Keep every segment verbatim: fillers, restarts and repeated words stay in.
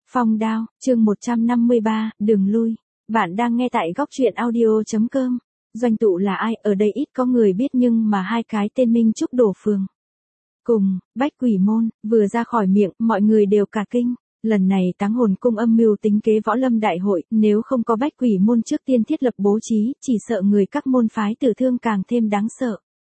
Phong đao, chương một trăm năm mươi ba, đường lui. Bạn đang nghe tại góc truyện audio.com. Doanh tụ là ai, ở đây ít có người biết nhưng mà hai cái tên Minh Trúc Đổ Phường cùng Bách Quỷ Môn vừa ra khỏi miệng, mọi người đều cả kinh. Lần này Táng Hồn Cung âm mưu tính kế võ lâm đại hội, nếu không có Bách Quỷ Môn trước tiên thiết lập bố trí, chỉ sợ người các môn phái tử thương càng thêm đáng sợ.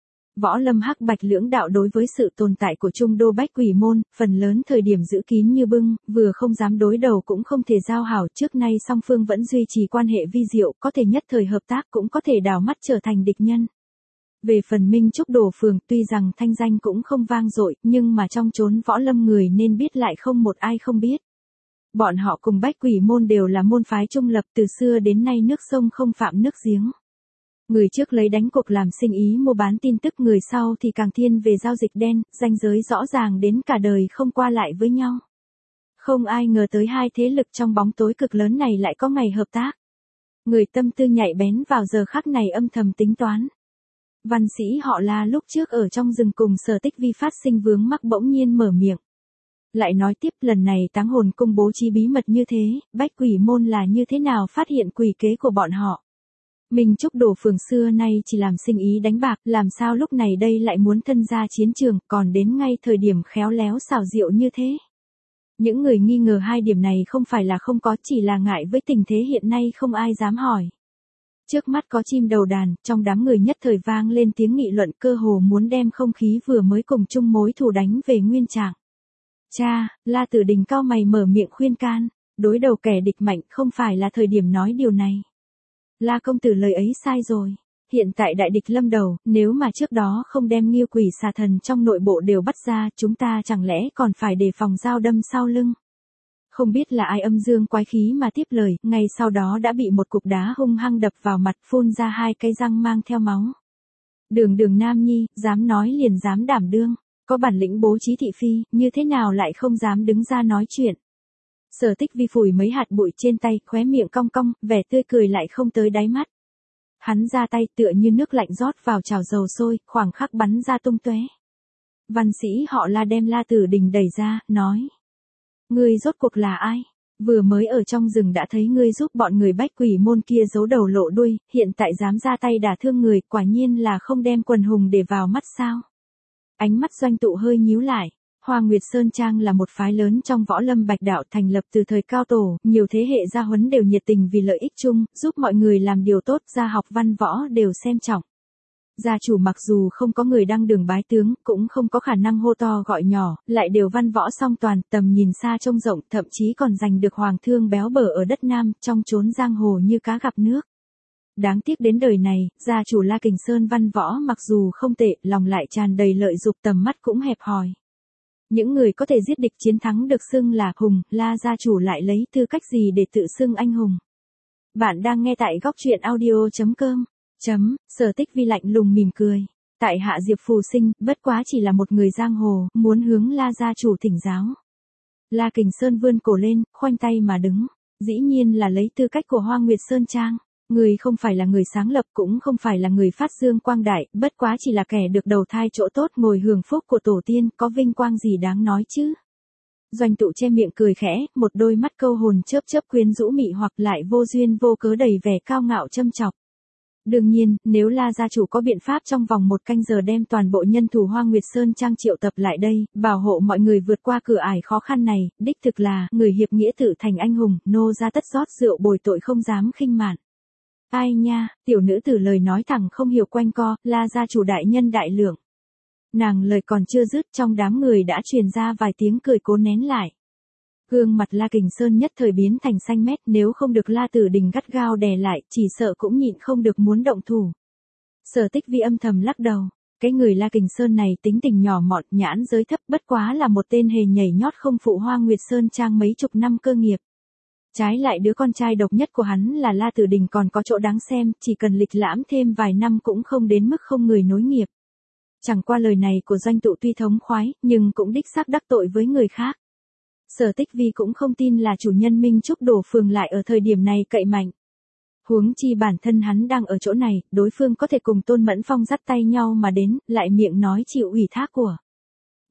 Võ lâm hắc bạch lưỡng đạo đối với sự tồn tại của Trung Đô Bách Quỷ Môn, phần lớn thời điểm giữ kín như bưng, vừa không dám đối đầu cũng không thể giao hảo, trước nay song phương vẫn duy trì quan hệ vi diệu, có thể nhất thời hợp tác cũng có thể đảo mắt trở thành địch nhân. Về phần Minh Trúc Đổ Phường, tuy rằng thanh danh cũng không vang dội, nhưng mà trong chốn võ lâm người nên biết lại không một ai không biết. Bọn họ cùng Bách Quỷ Môn đều là môn phái trung lập, từ xưa đến nay nước sông không phạm nước giếng. Người trước lấy đánh cuộc làm sinh ý mua bán tin tức, người sau thì càng thiên về giao dịch đen, ranh giới rõ ràng đến cả đời không qua lại với nhau. Không ai ngờ tới hai thế lực trong bóng tối cực lớn này lại có ngày hợp tác. Người tâm tư nhạy bén vào giờ khắc này âm thầm tính toán. Văn sĩ họ La lúc trước ở trong rừng cùng Sở Tích Vi phát sinh vướng mắc bỗng nhiên mở miệng. Lại nói tiếp, lần này Táng Hồn Cung bố trí bí mật như thế, Bách Quỷ Môn là như thế nào phát hiện quỷ kế của bọn họ. Minh Trúc Đổ Phường xưa nay chỉ làm sinh ý đánh bạc, làm sao lúc này đây lại muốn thân ra chiến trường, còn đến ngay thời điểm khéo léo xảo diệu như thế. Những người nghi ngờ hai điểm này không phải là không có, chỉ là ngại với tình thế hiện nay không ai dám hỏi. Trước mắt có chim đầu đàn, trong đám người nhất thời vang lên tiếng nghị luận, cơ hồ muốn đem không khí vừa mới cùng chung mối thù đánh về nguyên trạng. Cha, La Tử Đình cau mày mở miệng khuyên can, đối đầu kẻ địch mạnh không phải là thời điểm nói điều này. La công tử lời ấy sai rồi. Hiện tại đại địch lâm đầu, nếu mà trước đó không đem Nghiêu Quỷ Xà Thần trong nội bộ đều bắt ra, chúng ta chẳng lẽ còn phải đề phòng dao đâm sau lưng. Không biết là ai âm dương quái khí mà tiếp lời, ngay sau đó đã bị một cục đá hung hăng đập vào mặt, phun ra hai cái răng mang theo máu. Đường Đường Nam Nhi, dám nói liền dám đảm đương, có bản lĩnh bố trí thị phi, như thế nào lại không dám đứng ra nói chuyện. Sở Tích Vi phủi mấy hạt bụi trên tay, khóe miệng cong cong, vẻ tươi cười lại không tới đáy mắt. Hắn ra tay tựa như nước lạnh rót vào chảo dầu sôi, khoảng khắc bắn ra tung tóe. Văn sĩ họ La đem La Tử Đình đẩy ra, nói: Ngươi rốt cuộc là ai? Vừa mới ở trong rừng đã thấy ngươi giúp bọn người Bách Quỷ Môn kia giấu đầu lộ đuôi, hiện tại dám ra tay đả thương người, quả nhiên là không đem quần hùng để vào mắt sao? Ánh mắt Doanh tụ hơi nhíu lại. Hoa Nguyệt Sơn Trang là một phái lớn trong võ lâm bạch đạo, thành lập từ thời cao tổ, nhiều thế hệ gia huấn đều nhiệt tình vì lợi ích chung, giúp mọi người làm điều tốt, gia học văn võ đều xem trọng. Gia chủ mặc dù không có người đăng đường bái tướng, cũng không có khả năng hô to gọi nhỏ, lại đều văn võ song toàn, tầm nhìn xa trông rộng, thậm chí còn giành được hoàng thương béo bở ở đất Nam, trong chốn giang hồ như cá gặp nước. Đáng tiếc đến đời này, gia chủ La Kình Sơn văn võ mặc dù không tệ, lòng lại tràn đầy lợi dục, tầm mắt cũng hẹp hòi. Những người có thể giết địch chiến thắng được xưng là hùng, La gia chủ lại lấy tư cách gì để tự xưng anh hùng. Bạn đang nghe tại góc truyện audio.com. Chấm, Sở Tích Vi lạnh lùng mỉm cười. Tại hạ Diệp Phù Sinh, bất quá chỉ là một người giang hồ, muốn hướng La gia chủ thỉnh giáo. La Kình Sơn vươn cổ lên, khoanh tay mà đứng. Dĩ nhiên là lấy tư cách của Hoa Nguyệt Sơn Trang. Người không phải là người sáng lập, cũng không phải là người phát dương quang đại, bất quá chỉ là kẻ được đầu thai chỗ tốt, ngồi hưởng phúc của tổ tiên, có vinh quang gì đáng nói chứ. Doanh tụ che miệng cười khẽ, một đôi mắt câu hồn chớp chớp quyến rũ mị hoặc lại vô duyên vô cớ đầy vẻ cao ngạo châm chọc. Đương nhiên, nếu La gia chủ có biện pháp trong vòng một canh giờ đem toàn bộ nhân thủ Hoa Nguyệt Sơn Trang triệu tập lại đây, bảo hộ mọi người vượt qua cửa ải khó khăn này, đích thực là người hiệp nghĩa tự thành anh hùng, nô gia tất rót rượu bồi tội không dám khinh mạn. Ai nha, tiểu nữ tử lời nói thẳng không hiểu quanh co, La gia chủ đại nhân đại lượng. Nàng lời còn chưa dứt, trong đám người đã truyền ra vài tiếng cười cố nén lại. Gương mặt La Kình Sơn nhất thời biến thành xanh mét, nếu không được La Tử Đình gắt gao đè lại, chỉ sợ cũng nhịn không được muốn động thủ. Sở Tích Vi âm thầm lắc đầu, cái người La Kình Sơn này tính tình nhỏ mọn, nhãn giới thấp, bất quá là một tên hề nhảy nhót không phụ Hoa Nguyệt Sơn Trang mấy chục năm cơ nghiệp. Trái lại đứa con trai độc nhất của hắn là La Tử Đình còn có chỗ đáng xem, chỉ cần lịch lãm thêm vài năm cũng không đến mức không người nối nghiệp. Chẳng qua lời này của Doanh tụ tuy thống khoái, nhưng cũng đích xác đắc tội với người khác. Sở Tích Vi cũng không tin là chủ nhân Minh Trúc Đổ Phường lại ở thời điểm này cậy mạnh. Huống chi bản thân hắn đang ở chỗ này, đối phương có thể cùng Tôn Mẫn Phong dắt tay nhau mà đến, lại miệng nói chịu ủy thác của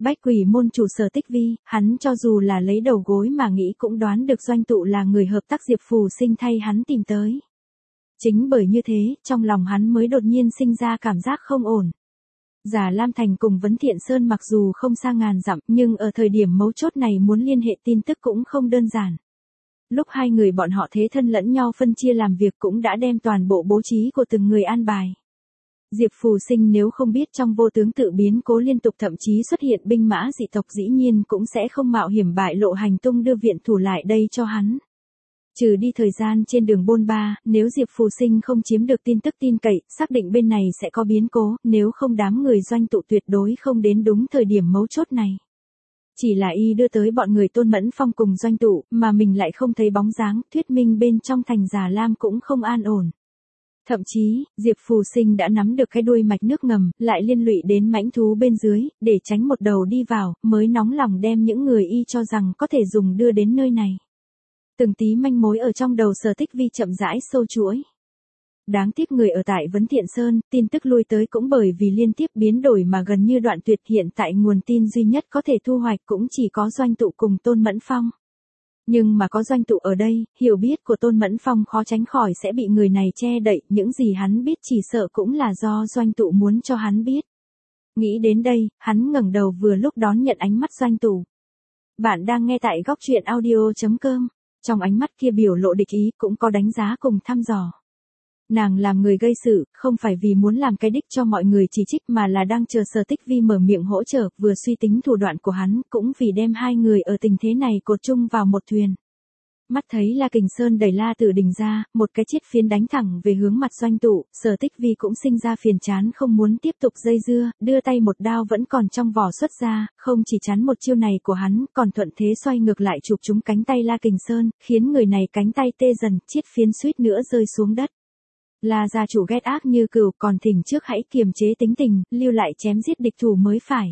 Bách Quỷ Môn chủ Sở Tích Vi, hắn cho dù là lấy đầu gối mà nghĩ cũng đoán được Doanh Tụ là người hợp tác Diệp Phù Sinh thay hắn tìm tới. Chính bởi như thế, trong lòng hắn mới đột nhiên sinh ra cảm giác không ổn. Già Lam Thành cùng Vấn Thiện Sơn mặc dù không xa ngàn dặm, nhưng ở thời điểm mấu chốt này muốn liên hệ tin tức cũng không đơn giản. Lúc hai người bọn họ thế thân lẫn nhau phân chia làm việc cũng đã đem toàn bộ bố trí của từng người an bài. Diệp Phù Sinh nếu không biết trong vô tướng tự biến cố liên tục thậm chí xuất hiện binh mã dị tộc dĩ nhiên cũng sẽ không mạo hiểm bại lộ hành tung đưa viện thủ lại đây cho hắn. Trừ đi thời gian trên đường bôn ba, nếu Diệp Phù Sinh không chiếm được tin tức tin cậy, xác định bên này sẽ có biến cố, nếu không đám người Doanh Tụ tuyệt đối không đến đúng thời điểm mấu chốt này. Chỉ là y đưa tới bọn người Tôn Mẫn Phong cùng Doanh Tụ, mà mình lại không thấy bóng dáng, thuyết minh bên trong thành Già Lam cũng không an ổn. Thậm chí, Diệp Phù Sinh đã nắm được cái đuôi mạch nước ngầm, lại liên lụy đến mãnh thú bên dưới, để tránh một đầu đi vào, mới nóng lòng đem những người y cho rằng có thể dùng đưa đến nơi này. Từng tí manh mối ở trong đầu Sở Tích Vi chậm rãi sâu chuỗi. Đáng tiếc người ở tại Vấn Thiện Sơn, tin tức lui tới cũng bởi vì liên tiếp biến đổi mà gần như đoạn tuyệt, hiện tại nguồn tin duy nhất có thể thu hoạch cũng chỉ có Doanh Tụ cùng Tôn Mẫn Phong. Nhưng mà có Doanh Tụ ở đây, hiểu biết của Tôn Mẫn Phong khó tránh khỏi sẽ bị người này che đậy, những gì hắn biết chỉ sợ cũng là do Doanh Tụ muốn cho hắn biết. Nghĩ đến đây, hắn ngẩng đầu vừa lúc đón nhận ánh mắt Doanh Tụ. Bạn đang nghe tại góc truyện audio chấm com. Trong ánh mắt kia biểu lộ địch ý cũng có đánh giá cùng thăm dò. Nàng làm người gây sự, không phải vì muốn làm cái đích cho mọi người chỉ trích mà là đang chờ Sở Tích Vi mở miệng hỗ trợ, vừa suy tính thủ đoạn của hắn, cũng vì đem hai người ở tình thế này cột chung vào một thuyền. Mắt thấy La Kình Sơn đẩy La Tử Đình ra, một cái chiết phiến đánh thẳng về hướng mặt Doanh Tụ, Sở Tích Vi cũng sinh ra phiền chán không muốn tiếp tục dây dưa, đưa tay một đao vẫn còn trong vỏ xuất ra, không chỉ chắn một chiêu này của hắn, còn thuận thế xoay ngược lại chụp trúng cánh tay La Kình Sơn, khiến người này cánh tay tê dần, chiết phiến suýt nữa rơi xuống đất. La gia chủ ghét ác như cừu, còn thỉnh trước hãy kiềm chế tính tình, lưu lại chém giết địch thủ mới phải.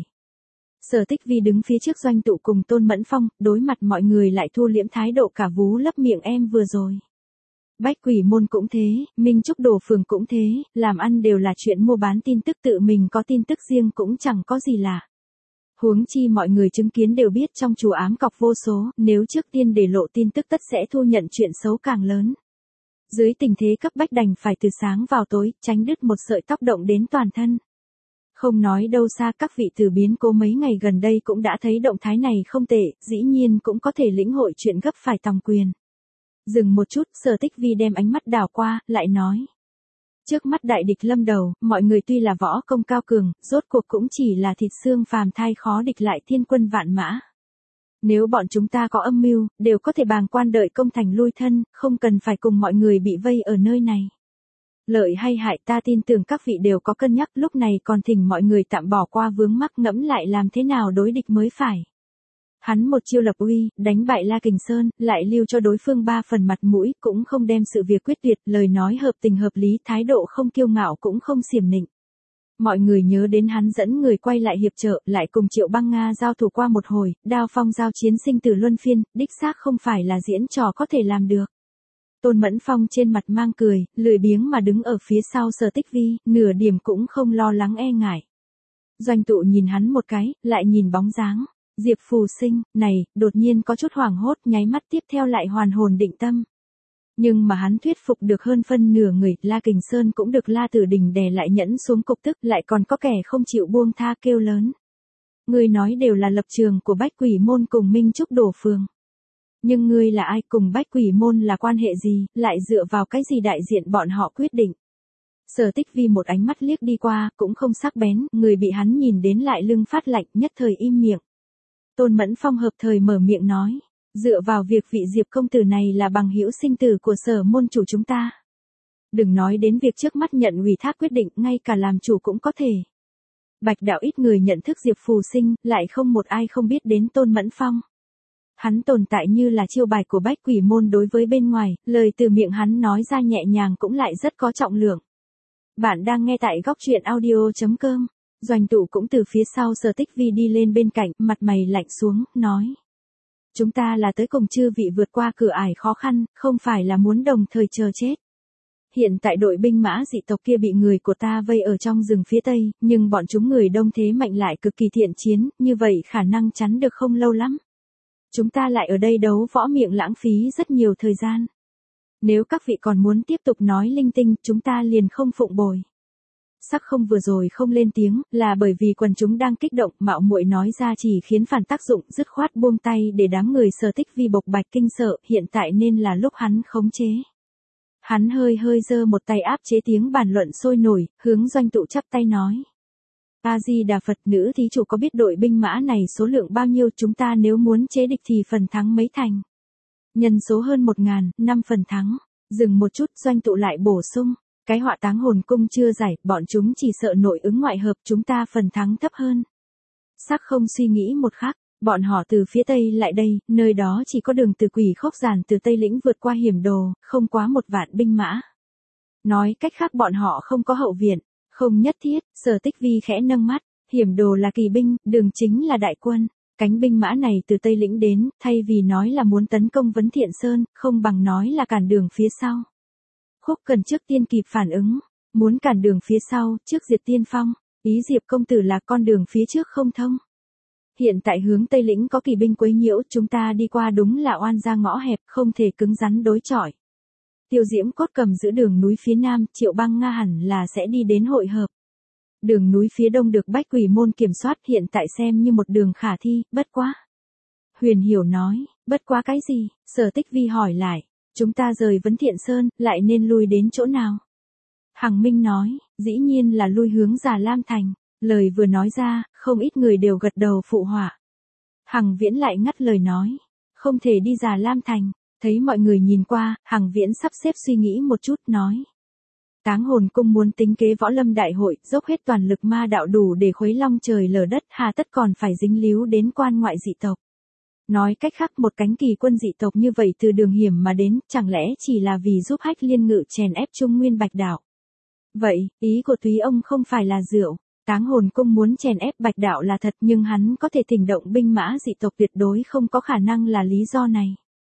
Sở Tích Vi đứng phía trước Doanh Tụ cùng Tôn Mẫn Phong, đối mặt mọi người lại thu liễm thái độ cả vú lấp miệng em vừa rồi. Bách Quỷ Môn cũng thế, Minh Trúc Đồ Phường cũng thế, làm ăn đều là chuyện mua bán tin tức, tự mình có tin tức riêng cũng chẳng có gì lạ. Huống chi mọi người chứng kiến đều biết trong chùa ám cọc vô số, nếu trước tiên để lộ tin tức tất sẽ thu nhận chuyện xấu càng lớn. Dưới tình thế cấp bách đành phải từ sáng vào tối, tránh đứt một sợi tóc động đến toàn thân. Không nói đâu xa, các vị từ biến cố mấy ngày gần đây cũng đã thấy động thái này không tệ, dĩ nhiên cũng có thể lĩnh hội chuyện gấp phải tòng quyền. Dừng một chút, Sở Tích Vi đem ánh mắt đảo qua, lại nói. Trước mắt đại địch lâm đầu, mọi người tuy là võ công cao cường, rốt cuộc cũng chỉ là thịt xương phàm thai khó địch lại thiên quân vạn mã. Nếu bọn chúng ta có âm mưu, đều có thể bàng quan đợi công thành lui thân, không cần phải cùng mọi người bị vây ở nơi này. Lợi hay hại ta tin tưởng các vị đều có cân nhắc, lúc này còn thỉnh mọi người tạm bỏ qua vướng mắc, ngẫm lại làm thế nào đối địch mới phải. Hắn một chiêu lập uy, đánh bại La Kình Sơn, lại lưu cho đối phương ba phần mặt mũi, cũng không đem sự việc quyết tuyệt, lời nói hợp tình hợp lý, thái độ không kiêu ngạo cũng không xiểm nịnh. Mọi người nhớ đến hắn dẫn người quay lại hiệp trợ, lại cùng Triệu Băng Nga giao thủ qua một hồi, đao phong giao chiến sinh tử luân phiên, đích xác không phải là diễn trò có thể làm được. Tôn Mẫn Phong trên mặt mang cười, lười biếng mà đứng ở phía sau Sở Tích Vi, nửa điểm cũng không lo lắng e ngại. Doanh Tụ nhìn hắn một cái, lại nhìn bóng dáng. Diệp Phù Sinh, này, đột nhiên có chút hoảng hốt, nháy mắt tiếp theo lại hoàn hồn định tâm. Nhưng mà hắn thuyết phục được hơn phân nửa người, La Kình Sơn cũng được La Tử Đình đè lại nhẫn xuống cục tức, lại còn có kẻ không chịu buông tha kêu lớn. Ngươi nói đều là lập trường của Bách Quỷ Môn cùng Minh Trúc Đồ Phường. Nhưng ngươi là ai, cùng Bách Quỷ Môn là quan hệ gì, lại dựa vào cái gì đại diện bọn họ quyết định. Sở Tích Vi một ánh mắt liếc đi qua, cũng không sắc bén, người bị hắn nhìn đến lại lưng phát lạnh, nhất thời im miệng. Tôn Mẫn Phong hợp thời mở miệng nói, dựa vào việc vị Diệp công tử này là bằng hữu sinh tử của Sở môn chủ chúng ta. Đừng nói đến việc trước mắt nhận ủy thác quyết định, ngay cả làm chủ cũng có thể. Bạch đạo ít người nhận thức Diệp Phù Sinh, lại không một ai không biết đến Tôn Mẫn Phong. Hắn tồn tại như là chiêu bài của Bách Quỷ Môn đối với bên ngoài, lời từ miệng hắn nói ra nhẹ nhàng cũng lại rất có trọng lượng. Bạn đang nghe tại góc truyện audio chấm com. Doanh Tụ cũng từ phía sau Sở Tích Vi đi lên bên cạnh, mặt mày lạnh xuống, nói. Chúng ta là tới cùng chư vị vượt qua cửa ải khó khăn, không phải là muốn đồng thời chờ chết. hiện tại đội binh mã dị tộc kia bị người của ta vây ở trong rừng phía tây, nhưng bọn chúng người đông thế mạnh lại cực kỳ thiện chiến, như vậy khả năng chắn được không lâu lắm. Chúng ta lại ở đây đấu võ miệng lãng phí rất nhiều thời gian. Nếu các vị còn muốn tiếp tục nói linh tinh, chúng ta liền không phụng bồi. Sắc Không vừa rồi không lên tiếng, là bởi vì quần chúng đang kích động, mạo muội nói ra chỉ khiến phản tác dụng, dứt khoát buông tay để đám người Sở Tích Vi bộc bạch kinh sợ, hiện tại nên là lúc hắn khống chế. Hắn hơi hơi giơ một tay áp chế tiếng bàn luận sôi nổi, hướng Doanh Tụ chắp tay nói. A-di-đà Phật, nữ thí chủ có biết đội binh mã này số lượng bao nhiêu, chúng ta nếu muốn chế địch thì phần thắng mấy thành? Nhân số hơn một ngàn, năm phần thắng. Dừng một chút, Doanh Tụ lại bổ sung. Cái họa Táng Hồn Cung chưa giải, bọn chúng chỉ sợ nội ứng ngoại hợp, chúng ta phần thắng thấp hơn. Sắc Không suy nghĩ một khắc, bọn họ từ phía tây lại đây, nơi đó chỉ có đường từ Quỷ Khốc Giản từ Tây Lĩnh vượt qua hiểm đồ, không quá một vạn binh mã. Nói cách khác bọn họ không có hậu viện, không nhất thiết. Sở Tích Vi khẽ nâng mắt, hiểm đồ là kỳ binh, đường chính là đại quân. Cánh binh mã này từ Tây Lĩnh đến, thay vì nói là muốn tấn công Vấn Thiện Sơn, không bằng nói là cản đường phía sau. Khúc Cần trước tiên kịp phản ứng, muốn cản đường phía sau, trước diệt tiên phong, ý Diệp công tử là con đường phía trước không thông. Hiện tại hướng Tây Lĩnh có kỳ binh quấy nhiễu, chúng ta đi qua đúng là oan ra ngõ hẹp, không thể cứng rắn đối chọi. Tiêu Diễm Cốt cầm giữ đường núi phía nam, Triệu Băng Nga hẳn là sẽ đi đến hội hợp. Đường núi phía đông được Bách Quỷ môn kiểm soát, hiện tại xem như một đường khả thi, bất quá. Huyền Hiểu nói, bất quá cái gì? Sở Tích Vi hỏi lại. Chúng ta rời Vấn Thiện Sơn, lại nên lui đến chỗ nào? Hằng Minh nói, dĩ nhiên là lui hướng Già Lam Thành. Lời vừa nói ra, không ít người đều gật đầu phụ họa. Hằng Viễn lại ngắt lời nói, không thể đi Già Lam Thành. Thấy mọi người nhìn qua, Hằng Viễn sắp xếp suy nghĩ một chút, nói. Táng Hồn Cung muốn tính kế võ lâm đại hội, dốc hết toàn lực ma đạo đủ để khuấy long trời lở đất, hà tất còn phải dính líu đến quan ngoại dị tộc. Nói cách khác, một cánh kỳ quân dị tộc như vậy từ đường hiểm mà đến, chẳng lẽ chỉ là vì giúp Hách Liên Ngự chèn ép Trung Nguyên Bạch Đạo? Vậy, ý của Túy ông không phải là rượu. Táng Hồn Cung muốn chèn ép Bạch Đạo là thật, nhưng hắn có thể thỉnh động binh mã dị tộc, tuyệt đối không có khả năng là lý do này.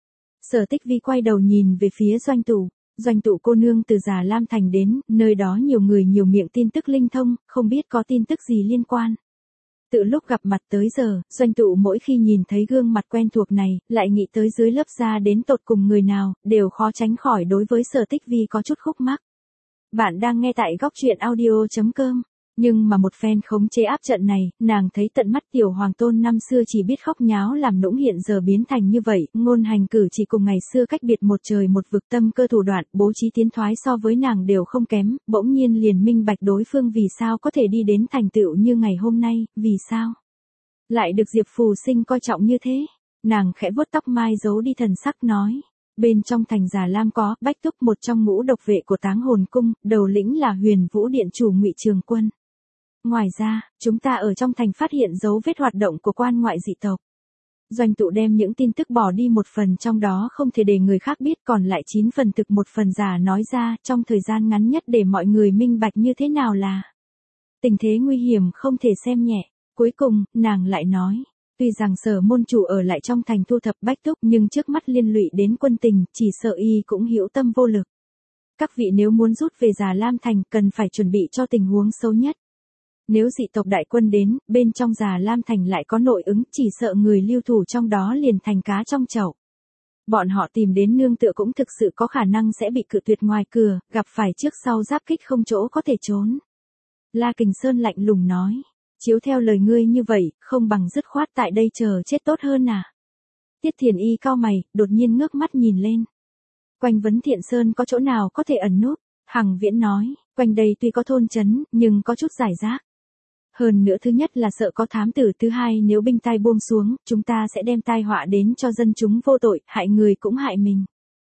Sở Tích Vi quay đầu nhìn về phía Doanh Tụ. Doanh Tụ cô nương từ Già Lam Thành đến, nơi đó nhiều người nhiều miệng tin tức linh thông, không biết có tin tức gì liên quan. Từ lúc gặp mặt tới giờ, Doanh Tụ mỗi khi nhìn thấy gương mặt quen thuộc này, lại nghĩ tới dưới lớp da đến tột cùng người nào, đều khó tránh khỏi đối với Sở Tích Vi có chút khúc mắc. Bạn đang nghe tại góc truyện audio chấm com. Nhưng mà một phen khống chế áp trận này, nàng thấy tận mắt tiểu hoàng tôn năm xưa chỉ biết khóc nháo làm nũng hiện giờ biến thành như vậy, ngôn hành cử chỉ cùng ngày xưa cách biệt một trời một vực, tâm cơ thủ đoạn, bố trí tiến thoái so với nàng đều không kém, bỗng nhiên liền minh bạch đối phương vì sao có thể đi đến thành tựu như ngày hôm nay, vì sao lại được Diệp Phù Sinh coi trọng như thế. Nàng khẽ vuốt tóc mai giấu đi thần sắc nói. Bên trong thành Già Lam có Bách Túc, một trong ngũ độc vệ của Táng Hồn Cung, đầu lĩnh là Huyền Vũ Điện chủ Ngụy Trường Quân. Ngoài ra, chúng ta ở trong thành phát hiện dấu vết hoạt động của quan ngoại dị tộc. Doanh Tụ đem những tin tức bỏ đi một phần trong đó không thể để người khác biết, còn lại chín phần thực một phần giả nói ra trong thời gian ngắn nhất để mọi người minh bạch như thế nào là. Tình thế nguy hiểm không thể xem nhẹ. Cuối cùng, nàng lại nói. Tuy rằng Sở môn chủ ở lại trong thành thu thập Bách Túc, nhưng trước mắt liên lụy đến quân tình, chỉ sợ y cũng hữu tâm vô lực. Các vị nếu muốn rút về Già Lam Thành, cần phải chuẩn bị cho tình huống xấu nhất. Nếu dị tộc đại quân đến, bên trong Già Lam Thành lại có nội ứng, chỉ sợ người lưu thủ trong đó liền thành cá trong chậu. Bọn họ tìm đến nương tựa cũng thực sự có khả năng sẽ bị cự tuyệt ngoài cửa, gặp phải trước sau giáp kích không chỗ có thể trốn. La Kình Sơn lạnh lùng nói. Chiếu theo lời ngươi như vậy, không bằng dứt khoát tại đây chờ chết tốt hơn à? Tiết Thiền Y cau mày, đột nhiên ngước mắt nhìn lên. Quanh Vấn Thiện Sơn có chỗ nào có thể ẩn núp? Hằng Viễn nói, quanh đây tuy có thôn trấn, nhưng có chút giải rác. Hơn nữa thứ nhất là sợ có thám tử, thứ hai nếu binh tai buông xuống, chúng ta sẽ đem tai họa đến cho dân chúng vô tội, hại người cũng hại mình.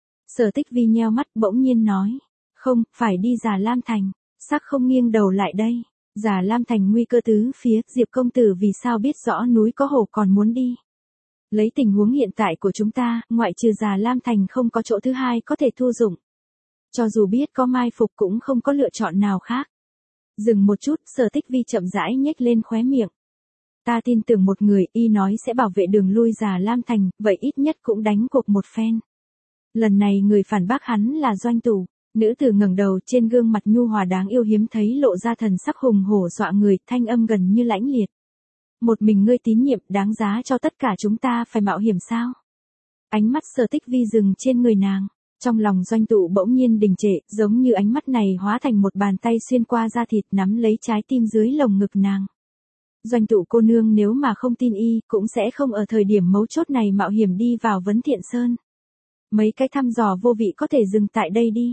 Sở Tích Vi nheo mắt bỗng nhiên nói, không, phải đi Già Lam Thành. Sắc Không nghiêng đầu lại đây. Già Lam Thành nguy cơ tứ phía, Diệp công tử vì sao biết rõ núi có hổ còn muốn đi. Lấy tình huống hiện tại của chúng ta, ngoại trừ Già Lam Thành không có chỗ thứ hai có thể thu dụng. Cho dù biết có mai phục cũng không có lựa chọn nào khác. Dừng một chút, Sở Tích Vi chậm rãi nhếch lên khóe miệng. Ta tin tưởng một người, y nói sẽ bảo vệ đường lui Già Lam Thành, vậy ít nhất cũng đánh cuộc một phen. Lần này người phản bác hắn là Doanh Tụ. Nữ tử ngẩng đầu, trên gương mặt nhu hòa đáng yêu hiếm thấy lộ ra thần sắc hùng hổ dọa người, thanh âm gần như lãnh liệt. Một mình ngươi tín nhiệm, đáng giá cho tất cả chúng ta phải mạo hiểm sao? Ánh mắt Sở Tích Vi dừng trên người nàng. Trong lòng Doanh Tụ bỗng nhiên đình trệ, giống như ánh mắt này hóa thành một bàn tay xuyên qua da thịt nắm lấy trái tim dưới lồng ngực nàng. Doanh Tụ cô nương nếu mà không tin y, cũng sẽ không ở thời điểm mấu chốt này mạo hiểm đi vào Vấn Thiện Sơn. Mấy cái thăm dò vô vị có thể dừng tại đây đi.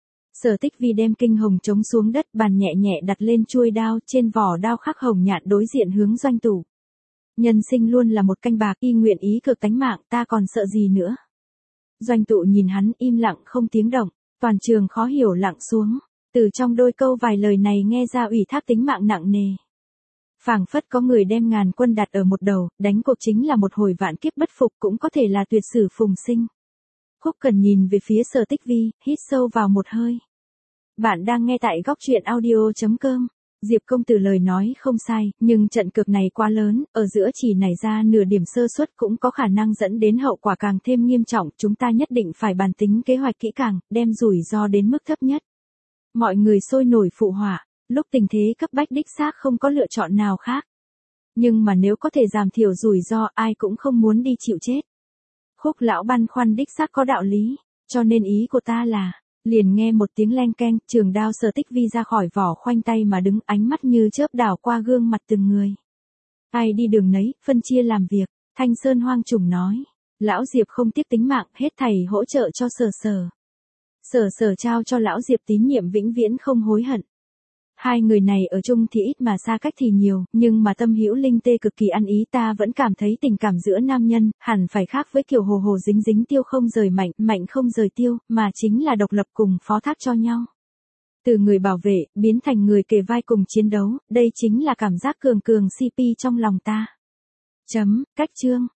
Sở Tích Vi đem kinh hồng trống xuống đất, bàn nhẹ nhẹ đặt lên chuôi đao, trên vỏ đao khắc hồng nhạn đối diện hướng Doanh Tụ. Nhân sinh luôn là một canh bạc, y nguyện ý cược tánh mạng, ta còn sợ gì nữa. Doanh Tụ nhìn hắn im lặng không tiếng động, toàn trường khó hiểu lặng xuống, từ trong đôi câu vài lời này nghe ra ủy thác tính mạng nặng nề. Phảng phất có người đem ngàn quân đặt ở một đầu, đánh cuộc chính là một hồi vạn kiếp bất phục, cũng có thể là tuyệt sử phùng sinh. Khúc Cần nhìn về phía Sở Tích Vi, hít sâu vào một hơi. Bạn đang nghe tại góc truyện audio chấm com. Diệp công tử lời nói không sai, nhưng trận cược này quá lớn, ở giữa chỉ nảy ra nửa điểm sơ suất cũng có khả năng dẫn đến hậu quả càng thêm nghiêm trọng, chúng ta nhất định phải bàn tính kế hoạch kỹ càng, đem rủi ro đến mức thấp nhất. Mọi người sôi nổi phụ họa, lúc tình thế cấp bách đích xác không có lựa chọn nào khác. Nhưng mà nếu có thể giảm thiểu rủi ro, ai cũng không muốn đi chịu chết. Khúc lão băn khoăn đích xác có đạo lý, cho nên ý của ta là... Liền nghe một tiếng leng keng, trường đao Sở Tích Vi ra khỏi vỏ, khoanh tay mà đứng, ánh mắt như chớp đảo qua gương mặt từng người. Ai đi đường nấy, phân chia làm việc, Thanh Sơn Hoang Trùng nói. Lão Diệp không tiếc tính mạng, hết thảy hỗ trợ cho Sở Sở. Sở Sở trao cho lão Diệp tín nhiệm vĩnh viễn không hối hận. Hai người này ở chung thì ít mà xa cách thì nhiều, nhưng mà tâm hữu linh tê cực kỳ ăn ý, ta vẫn cảm thấy tình cảm giữa nam nhân, hẳn phải khác với kiểu hồ hồ dính dính tiêu không rời mạnh, mạnh không rời tiêu, mà chính là độc lập cùng phó thác cho nhau. Từ người bảo vệ, biến thành người kề vai cùng chiến đấu, đây chính là cảm giác cường cường xê pê trong lòng ta. Chấm, cách chương.